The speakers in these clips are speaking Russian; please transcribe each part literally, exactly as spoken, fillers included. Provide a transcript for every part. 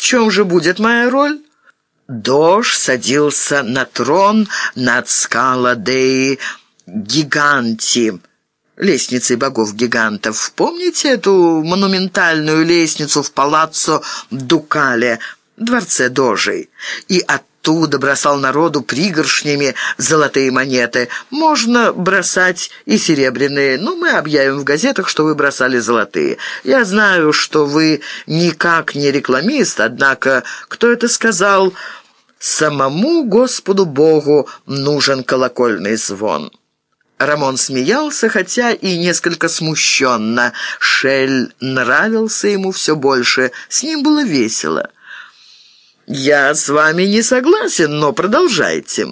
чем же будет моя роль?» Дож садился на трон над Скала Деи Гиганти, лестницей богов-гигантов. Помните эту монументальную лестницу в палаццо Дукале, дворце Дожей? И оттуда бросал народу пригоршнями золотые монеты. Можно бросать и серебряные, но мы объявим в газетах, что вы бросали золотые. Я знаю, что вы никак не рекламист, однако, кто это сказал? Самому Господу Богу нужен колокольный звон». Рамон смеялся, хотя и несколько смущенно. Шель нравился ему все больше, с ним было весело. «Я с вами не согласен, но продолжайте».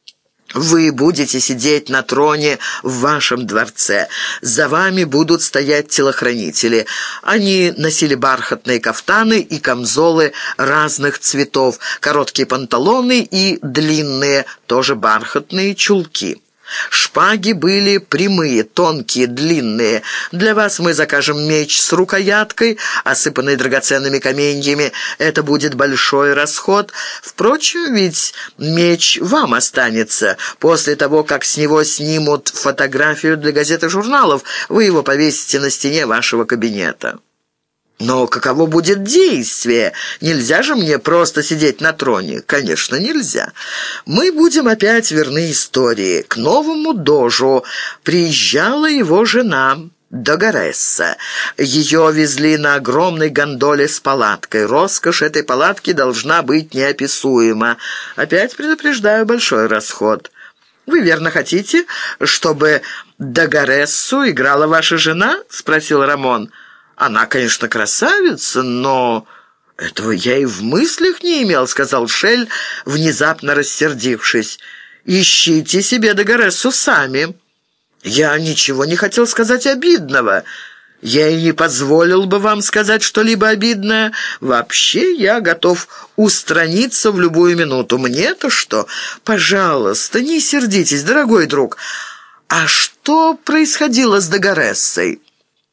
«Вы будете сидеть на троне в вашем дворце. За вами будут стоять телохранители. Они носили бархатные кафтаны и камзолы разных цветов, короткие панталоны и длинные, тоже бархатные чулки. Шпаги были прямые, тонкие, длинные. Для вас мы закажем меч с рукояткой, осыпанный драгоценными каменьями. Это будет большой расход. Впрочем, ведь меч вам останется. После того, как с него снимут фотографию для газет и журналов, вы его повесите на стене вашего кабинета». «Но каково будет действие? Нельзя же мне просто сидеть на троне?» «Конечно, нельзя. Мы будем опять верны истории. К новому дожу приезжала его жена Дагаресса. Ее везли на огромной гондоле с палаткой. Роскошь этой палатки должна быть неописуема. Опять предупреждаю, большой расход. Вы верно хотите, чтобы Дагарессу играла ваша жена?» — спросил Рамон. «Она, конечно, красавица, но этого я и в мыслях не имел», — сказал Шель, внезапно рассердившись. «Ищите себе Дагарессу сами». «Я ничего не хотел сказать обидного. Я и не позволил бы вам сказать что-либо обидное. Вообще я готов устраниться в любую минуту. Мне-то что? Пожалуйста, не сердитесь, дорогой друг. А что происходило с Дагарессой?»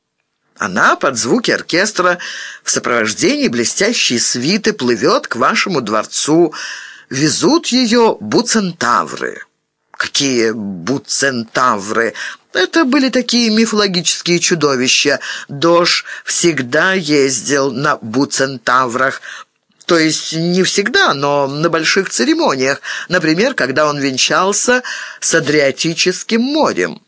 «Она под звуки оркестра в сопровождении блестящей свиты плывет к вашему дворцу. Везут ее буцентавры». «Какие буцентавры?» «Это были такие мифологические чудовища. Дож всегда ездил на буцентаврах. То есть не всегда, но на больших церемониях. Например, когда он венчался с Адриатическим морем».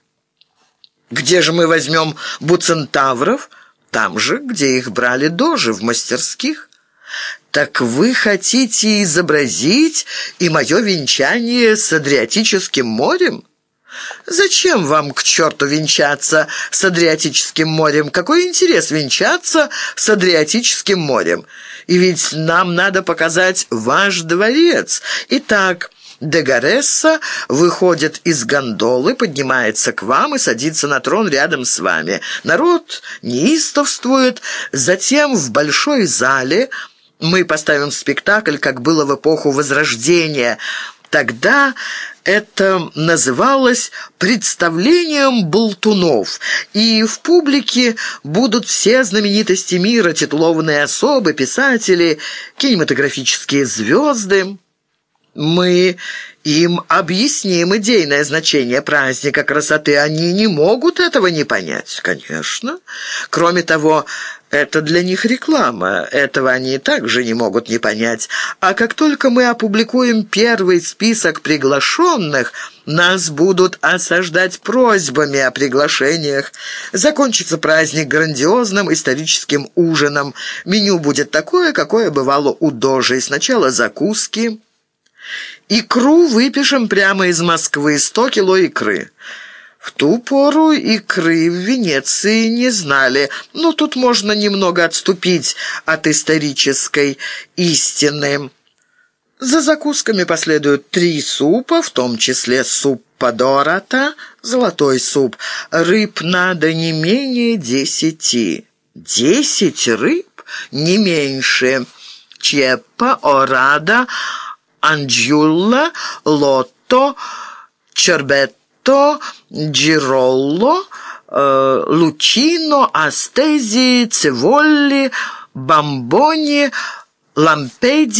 «Где же мы возьмем буцентавров?» «Там же, где их брали дожи, в мастерских». «Так вы хотите изобразить и мое венчание с Адриатическим морем?» «Зачем вам к черту венчаться с Адриатическим морем? Какой интерес венчаться с Адриатическим морем? И ведь нам надо показать ваш дворец. Итак, Дагаресса выходит из гондолы, поднимается к вам и садится на трон рядом с вами. Народ неистовствует. Затем в большой зале мы поставим спектакль, как было в эпоху Возрождения. Тогда это называлось представлением болтунов, и в публике будут все знаменитости мира, титулованные особы, писатели, кинематографические звезды. Мы им объясним идейное значение праздника красоты. Они не могут этого не понять, конечно. Кроме того, это для них реклама. Этого они также не могут не понять. А как только мы опубликуем первый список приглашенных, нас будут осаждать просьбами о приглашениях. Закончится праздник грандиозным историческим ужином. Меню будет такое, какое бывало у дожей. Сначала закуски. Икру выпишем прямо из Москвы, сто кило икры. В ту пору икры в Венеции не знали, но тут можно немного отступить от исторической истины. За закусками последуют три супа, в том числе суп подората, золотой суп. Рыб надо не менее десяти. Десять рыб? Не меньше. Чеппа, орада, анджулла, лотто, чербетто, джиролло, э, лучино, астези, циволли, бамбони, Лампеди